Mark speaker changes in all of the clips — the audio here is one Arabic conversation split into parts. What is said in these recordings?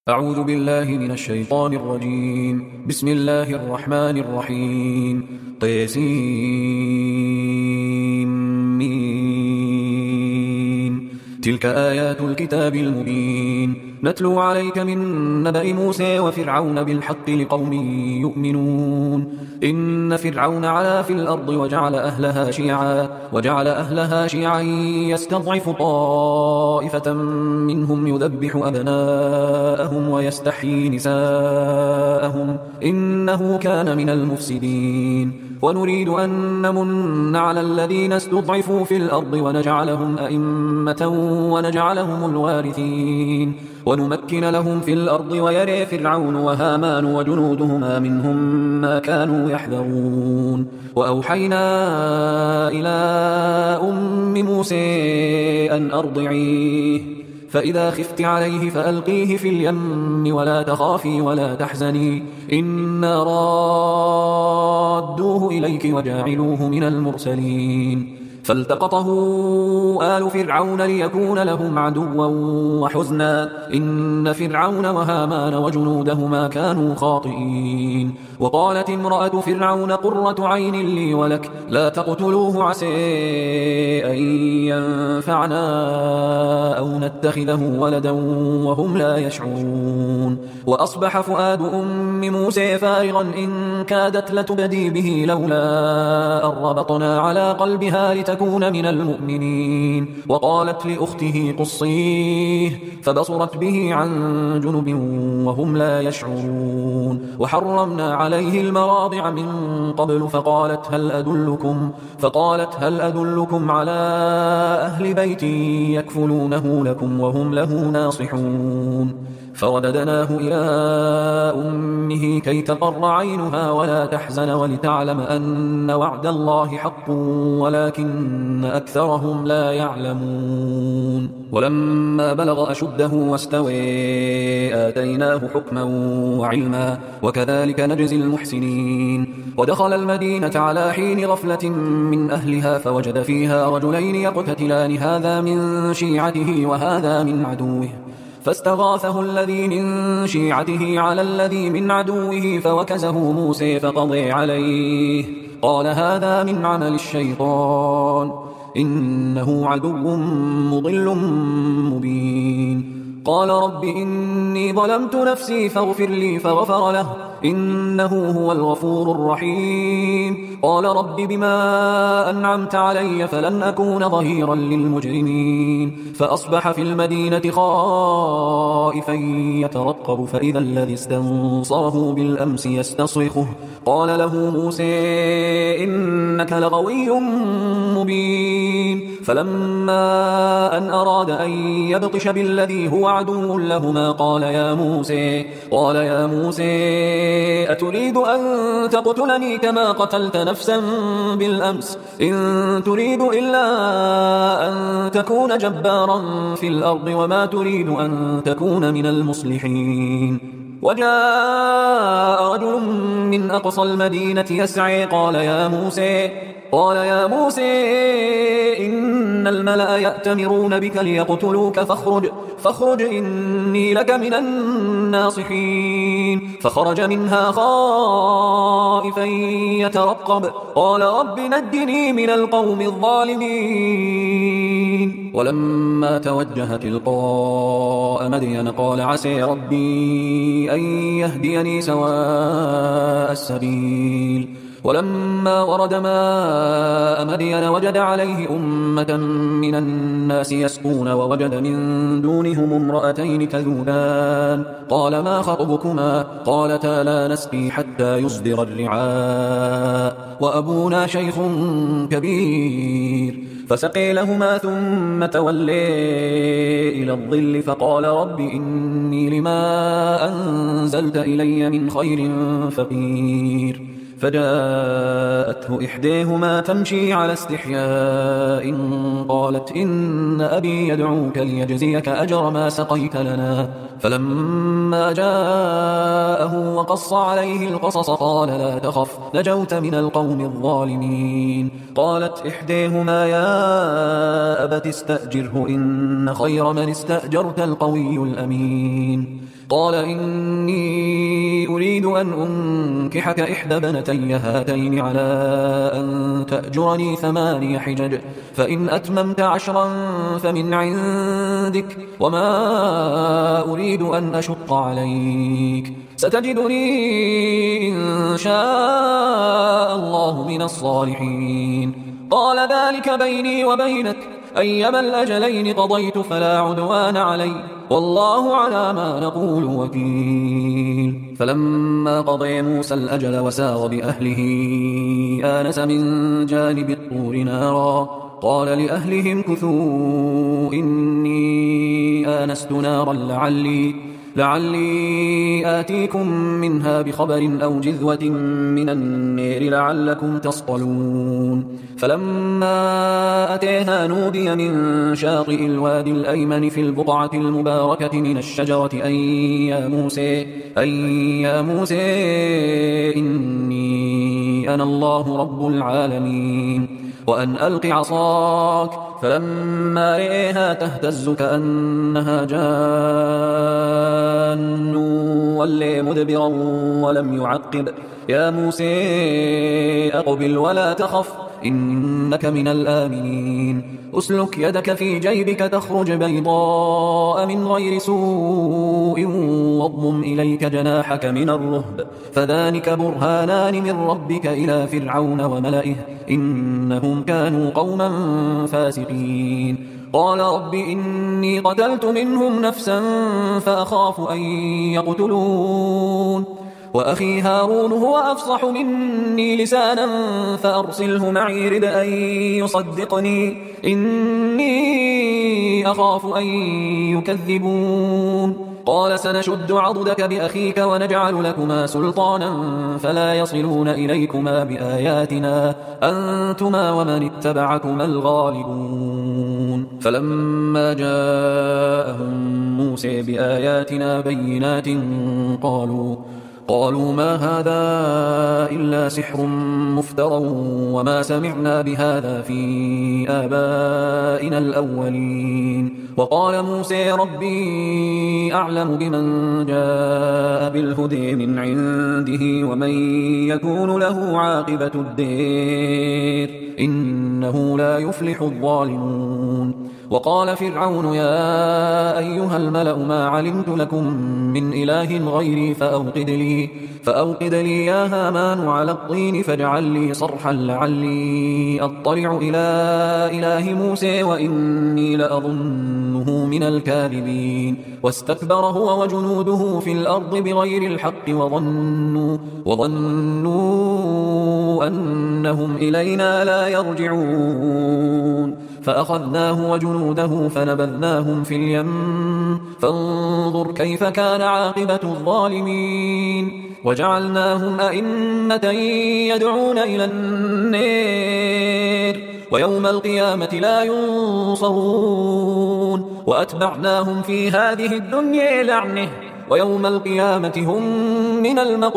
Speaker 1: أعوذ بالله من الشيطان الرجيم. بسم الله الرحمن الرحيم. طيسيم. تلك آيات الكتاب المبين نتلو عليك من نبأ موسى وفرعون بالحق لقوم يؤمنون. إن فرعون علا في الأرض وجعل أهلها شيعا يستضعف طائفة منهم يذبح أبناءهم ويستحيي نساءهم إنه كان من المفسدين. ونريد أن نمن على الذين استضعفوا في الأرض ونجعلهم أئمة ونجعلهم الوارثين ونمكن لهم في الأرض ويري فرعون وهامان وجنودهما منهم ما كانوا يحذرون. وأوحينا إلى أم موسى أن أرضعيه فإذا خفت عليه فألقيه في اليم ولا تخافي ولا تحزني إنا رادوه إليك وجاعلوه من المرسلين. فالتقطه آل فرعون ليكون لهم عدوا وحزنا إن فرعون وهامان وجنودهما كانوا خاطئين. وقالت امرأة فرعون قرة عين لي ولك لا تقتلوه عسى أن ينفعنا أو نتخذه ولدا وهم لا يشعرون. وأصبح فؤاد أم موسى فارغا إن كادت لتبدي به لولا أن ربطنا على قلبها لتكون من المؤمنين. وقالت لأخته قصيه فبصرت به عن جنب وهم لا يشعرون. وحرمنا عليه المراضع من قبل فقالت هل أدلكم على أهل بيت يكفلونه لكم وهم له ناصحون. فرددناه إلى أمه كي تقر عينها ولا تحزن ولتعلم أن وعد الله حق ولكن أكثرهم لا يعلمون. ولما بلغ أشده واستوى آتيناه حكما وعلما وكذلك نجزي المحسنين. ودخل المدينة على حين غفلة من أهلها فوجد فيها رجلين يقتتلان هذا من شيعته وهذا من عدوه فاستغاثه الذي من شيعته على الذي من عدوه فوكزه موسى فقضى عليه قال هذا من عمل الشيطان إنه عدو مضل مبين. قال رب إني ظلمت نفسي فاغفر لي فغفر له إنه هو الغفور الرحيم. قال رب بما أنعمت علي فلن أكون ظهيرا للمجرمين. فأصبح في المدينة خائفا يترقب فإذا الذي استنصره بالأمس يستصرخه قال له موسى إنك لغوي مبين. فلما أن أراد أن يبطش بالذي هو عدو لهما قال يا موسى أتريد أن تقتلني كما قتلت نفسا بالأمس إن تريد إلا أن تكون جبارا في الأرض وما تريد أن تكون من المصلحين. وجاء رجل من أقصى المدينة يسعى قال يا موسى إن الملأ يأتمرون بك ليقتلوك فاخرج إني لك من الناصحين. فخرج منها خائفا يترقب قال رب نجني من القوم الظالمين. ولما توجه تلقاء مدين قال عسى ربي أن يهديني سواء السبيل. ولما ورد ماء مدين وجد عليه أمة من الناس يسقون ووجد من دونهم امرأتين تذودان قال ما خطبكما قالتا لا نسقي حتى يصدر الرعاء وأبونا شيخ كبير. فسقي لهما ثم تولي إلى الظل فقال رب إني لما أنزلت إلي من خير فقير. فجاءته إحداهما تمشي على استحياء قالت إن أبي يدعوك ليجزيك أجر ما سقيت لنا. فلما جاءه وقص عليه القصص قال لا تخف نجوت من القوم الظالمين. قالت إحداهما يا أبت استأجره إن خير من استأجرت القوي الأمين. قال إني أريد أن أنكحك إحدى بنتي هاتين على أن تأجرني 8 حجج فإن أتممت 10 فمن عندك وما أريد أن أشق عليك ستجدني إن شاء الله من الصالحين قال ذلك بيني وبينك أيما الأجلين قضيت فلا عدوان علي والله على ما نقول وكيل فلما قضي موسى الأجل وسار بأهله آنس من جانب الطور نارا قال لأهلهم كثوا إني آنست نارا لعلي آتيكم منها بخبر أو جذوة من النير لعلكم تصطلون فلما أتيها نودي من شاطئ الوادي الأيمن في البقعة المباركة من الشجرة أن يا موسى إني أنا الله رب العالمين وأن ألق عصاك فلما رئيها تهتز كأنها جان ولي مدبرا ولم يعقب يا موسى أقبل ولا تخف إنك من الآمنين أسلك يدك في جيبك تخرج بيضاء من غير سوء واضمم إليك جناحك من الرهب فذلك برهانان من ربك إلى فرعون وملئه إنهم كانوا قوما فاسقين قال رب إني قتلت منهم نفسا فأخاف أن يقتلون وأخي هارون هو أفصح مني لسانا فأرسله معي رد أن يصدقني إني أخاف أن يكذبون قال سنشد عضدك بأخيك ونجعل لكما سلطانا فلا يصلون إليكما بآياتنا أنتما ومن اتبعكما الغالبون فلما جاءهم موسى بآياتنا بينات قالوا ما هذا إلا سحر مفترى وما سمعنا بهذا في آبائنا الأولين وقال موسى ربي أعلم بمن جاء بالهدى من عنده ومن يكون له عاقبة الدير إنه لا يفلح الظالمون وقال فرعون يا أيها الملأ ما علمت لكم من إله غيري فأوقد لي يا هامان على الطين فاجعل لي صرحا لعلي أطلع إلى إله موسى وإني لأظنه من الكاذبين واستكبر هو وجنوده في الأرض بغير الحق وظنوا أنهم إلينا لا يرجعون فأخذناه وجنوده فنبذناهم في اليم فانظر كيف كان عاقبة الظالمين وجعلناهم أئمة يدعون إلى النار ويوم القيامة لا ينصرون وأتبعناهم في هذه الدنيا لعنة ويوم القيامة هم من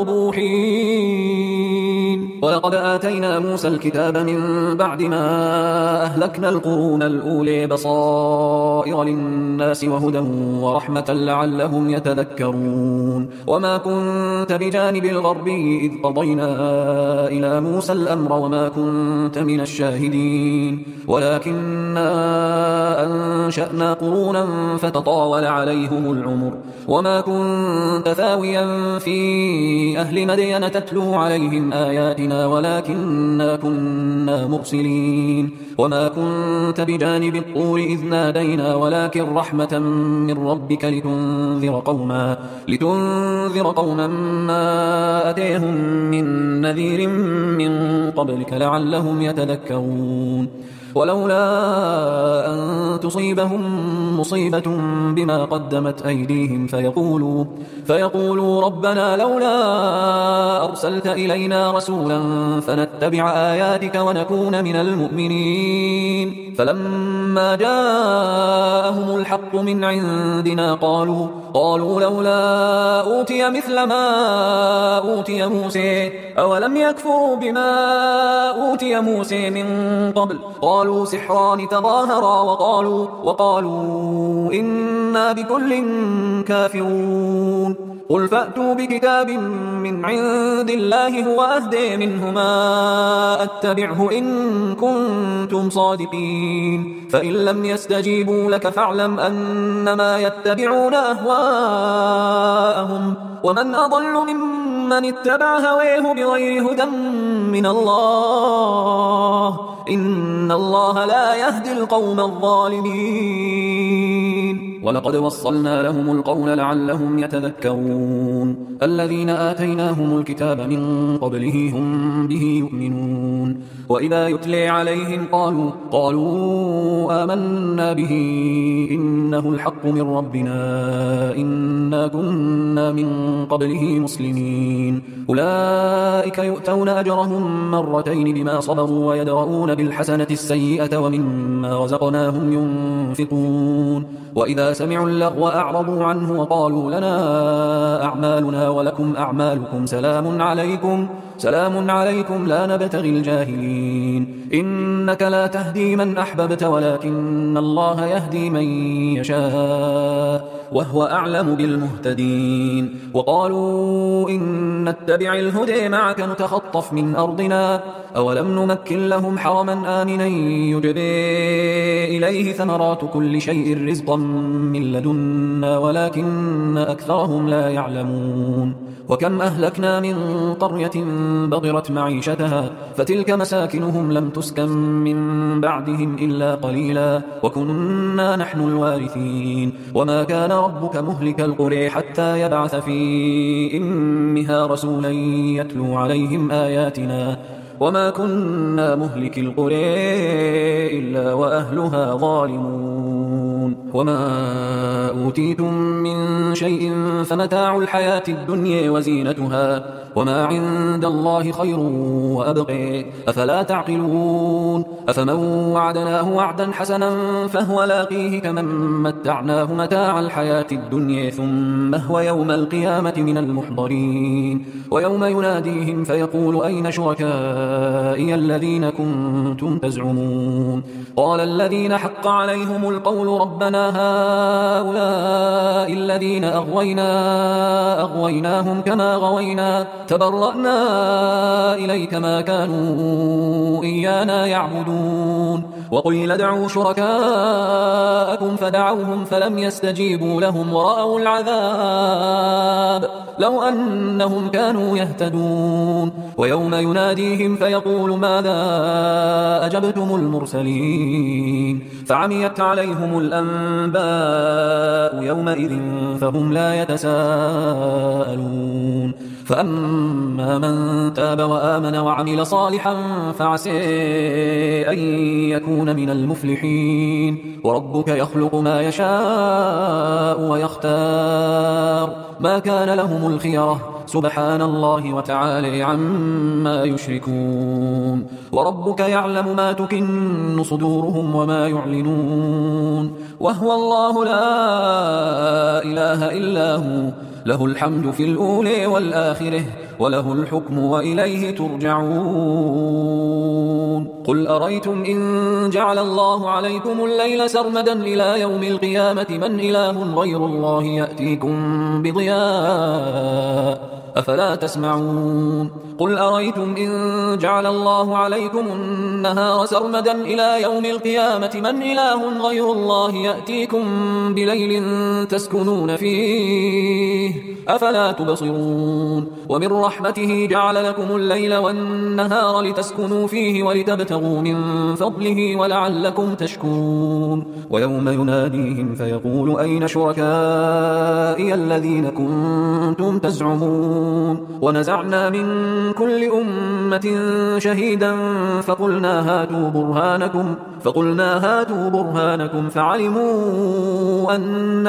Speaker 1: المقبوحين ولقد آتينا موسى الكتاب من بعد ما أهلكنا القرون الأولى بصائر للناس وهدى ورحمة لعلهم يتذكرون وما كنت بجانب الغربي إذ قضينا إلى موسى الأمر وما كنت من الشاهدين ولكننا أنشأنا قرونا فتطاول عليهم العمر وما كنت ثاويا في أهل مدين تتلو عليهم آياتنا ولكننا كنا مرسلين وما كنت بجانب الطور إذ نادينا ولكن رحمة من ربك لتنذر قوما ما أتيهم من نذير من قبلك لعلهم يتذكرون ولولا أن تصيبهم مصيبة بما قدمت أيديهم فيقولوا ربنا لولا أرسلت إلينا رسولا فنتبع آياتك ونكون من المؤمنين فلما جاءهم الحق من عندنا قالوا لولا أوتي مثل ما أوتي موسى أولم يكفروا بما أوتي موسى من قبل قال وقالوا سحران تظاهرا وقالوا إنا بكل كافرون قل فأتوا بكتاب من عند الله هو أهدى منهما أتبعه إن كنتم صادقين فإن لم يستجيبوا لك فاعلم أنما يتبعون أهواءهم ومن أضل ممن اتبع هواه بغير هدى من الله إن الله لا يهدي القوم الظالمين ولقد وصلنا لهم القول لعلهم يتذكرون الذين آتيناهم الكتاب من قبله هم به يؤمنون وإذا يتلي عليهم قالوا آمنا به إنه الحق من ربنا إنا كنا من قبله مسلمين أولئك يؤتون أجرهم مرتين بما صبروا ويدرؤون بالحسنة السيئة ومما رزقناهم ينفقون وإذا سمعوا اللغو أعرضوا عنه وقالوا لنا أعمالنا ولكم أعمالكم سلام عليكم لا نبتغي الجاهلين إنك لا تهدي من أحببت ولكن الله يهدي من يشاء وهو أعلم بالمهتدين وقالوا إن نتبع الهدى معك نتخطف من أرضنا أولم نمكن لهم حرما آمنا يجبى إليه ثمرات كل شيء رزقا من لدنا ولكن أكثرهم لا يعلمون وكم أهلكنا من قرية بطرت معيشتها فتلك مساكنهم لم تسكن من بعدهم إلا قليلا وكنا نحن الوارثين وما كان ربك مهلك القرى حتى يبعث في أمها رسولا يتلو عليهم آياتنا وما كنا مهلك القرى إلا وأهلها ظالمون وما أوتيتم من شيء فمتاع الحياة الدنيا وزينتها وما عند الله خير وأبقى أفلا تعقلون أفمن وعدناه وعدا حسنا فهو لاقيه كمن متعناه متاع الحياة الدنيا ثم هو يوم القيامة من المحضرين ويوم يناديهم فيقول أين شركائي الذين كنتم تزعمون قال الذين حق عليهم القول ربنا هؤلاء الذين أغويناهم كما غوينا تبرأنا إليك ما كانوا إيانا يعبدون وقيل ادعوا شركاءكم فدعوهم فلم يستجيبوا لهم ورأوا العذاب لو أنهم كانوا يهتدون ويوم يناديهم فيقول ماذا أجبتم المرسلين فعميت عليهم الأنباء يومئذ فهم لا يتساءلون فأما من تاب وآمن وعمل صالحا فعسى أن يكون من المفلحين وربك يخلق ما يشاء ويختار ما كان لهم الخيرة سبحان الله وتعالى عما يشركون وربك يعلم ما تكن صدورهم وما يعلنون وهو الله لا إله إلا هو له الحمد في الأولى والآخرة وله الحكم وإليه ترجعون قل أريتم إن جعل الله عليكم الليل سرمدا إلى يوم القيامة من إله غير الله يأتيكم بضياء أفلا تسمعون قل أريتم إن جعل الله عليكم النهار سرمدا إلى يوم القيامة من إله غير الله يأتيكم بليل تسكنون فيه أفلا تبصرون ومن رحمته جعل لكم الليل والنهار لتسكنوا فيه ولتبتغوا من فضله ولعلكم تشكرون ويوم يناديهم فيقول أين شركائي الذين كنتم تزعمون ونزعنا من كل أمة شهيدا فقلنا هاتوا برهانكم فعلموا أن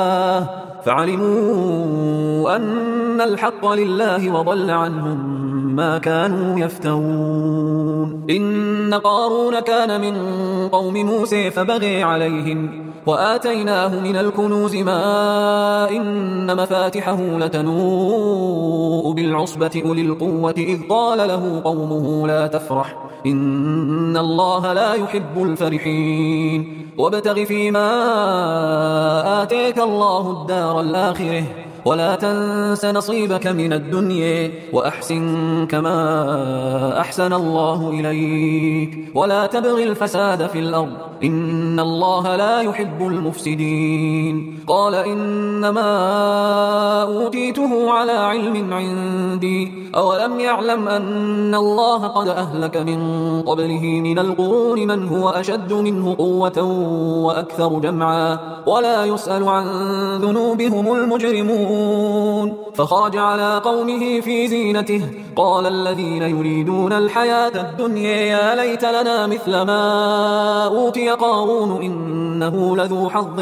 Speaker 1: الحق لله وضل عنهم ما كانوا يفترون. إن قارون كان من قوم موسى فبغي عليهم وآتيناه من الكنوز ما إن مفاتحه لتنوء بالعصبة أولي القوة إذ قال له قومه لا تفرح إن الله لا يحب الفرحين وابتغ فيما آتيك الله الدار الآخرة ولا تنس نصيبك من الدنيا وأحسن كما أحسن الله إليك ولا تبغ الفساد في الأرض إن الله لا يحب المفسدين. قال إنما أوتيته على علم عندي أولم يعلم أن الله قد أهلك من قبله من القرون من هو أشد منه قوة وأكثر جمعا ولا يسأل عن ذنوبهم المجرمون. فخرج على قومه في زينته قال الذين يريدون الحياة الدنيا يا ليت لنا مثل ما أوتي قارون إنه لذو حظ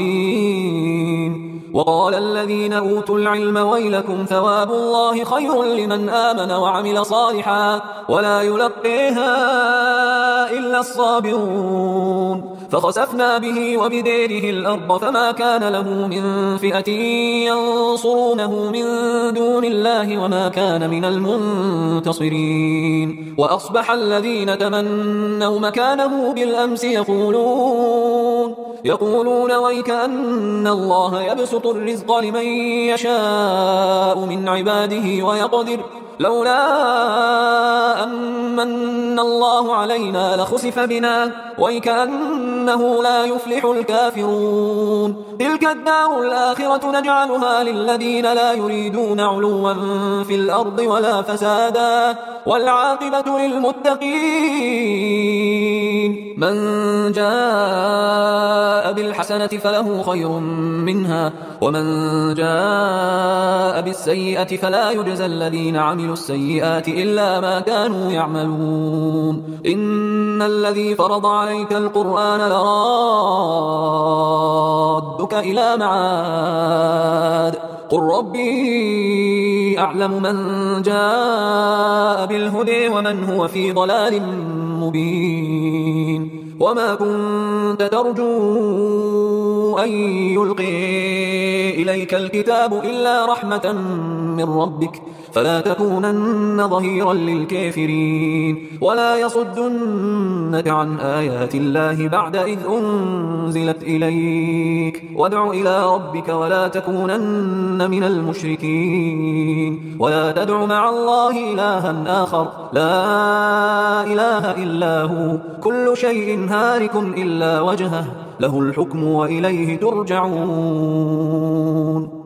Speaker 1: عظيم. وقال الذين أوتوا العلم ويلكم ثواب الله خير لمن آمن وعمل صالحا ولا يلقيها إلا الصابرون. فخسفنا به وبداره الأرض فما كان له من فئة ينصرونه من دون الله وما كان من المنتصرين. وأصبح الذين تمنوا مكانه بالأمس يقولون ويك أن الله يبسط الرزق لمن يشاء من عباده ويقدر لولا أن من الله علينا لخسف بنا ويكأنه لا يفلح الكافرون. تلك الدار الآخرة نجعلها للذين لا يريدون علوا في الأرض ولا فسادا والعاقبة للمتقين. من جاء بالحسنة فله خير منها ومن جاء بالسيئة فلا يجزى الذين عملوا السيئات إلا ما كانوا يعملون. إن الذي فرض عليك القرآن لرادك إلى معاد قل ربي أعلم من جاء بالهدى ومن هو في ضلال مبين. وما كنت ترجو أن يلقي إليك الكتاب إلا رحمة من ربك فلا تكونن ظهيرا للكافرين ولا يصدنك عن آيات الله بعد إذ أنزلت إليك وادع إلى ربك ولا تكونن من المشركين. ولا تدع مع الله إلها آخر لا إله إلا هو كل شيء هالك إلا وجهه له الحكم وإليه ترجعون.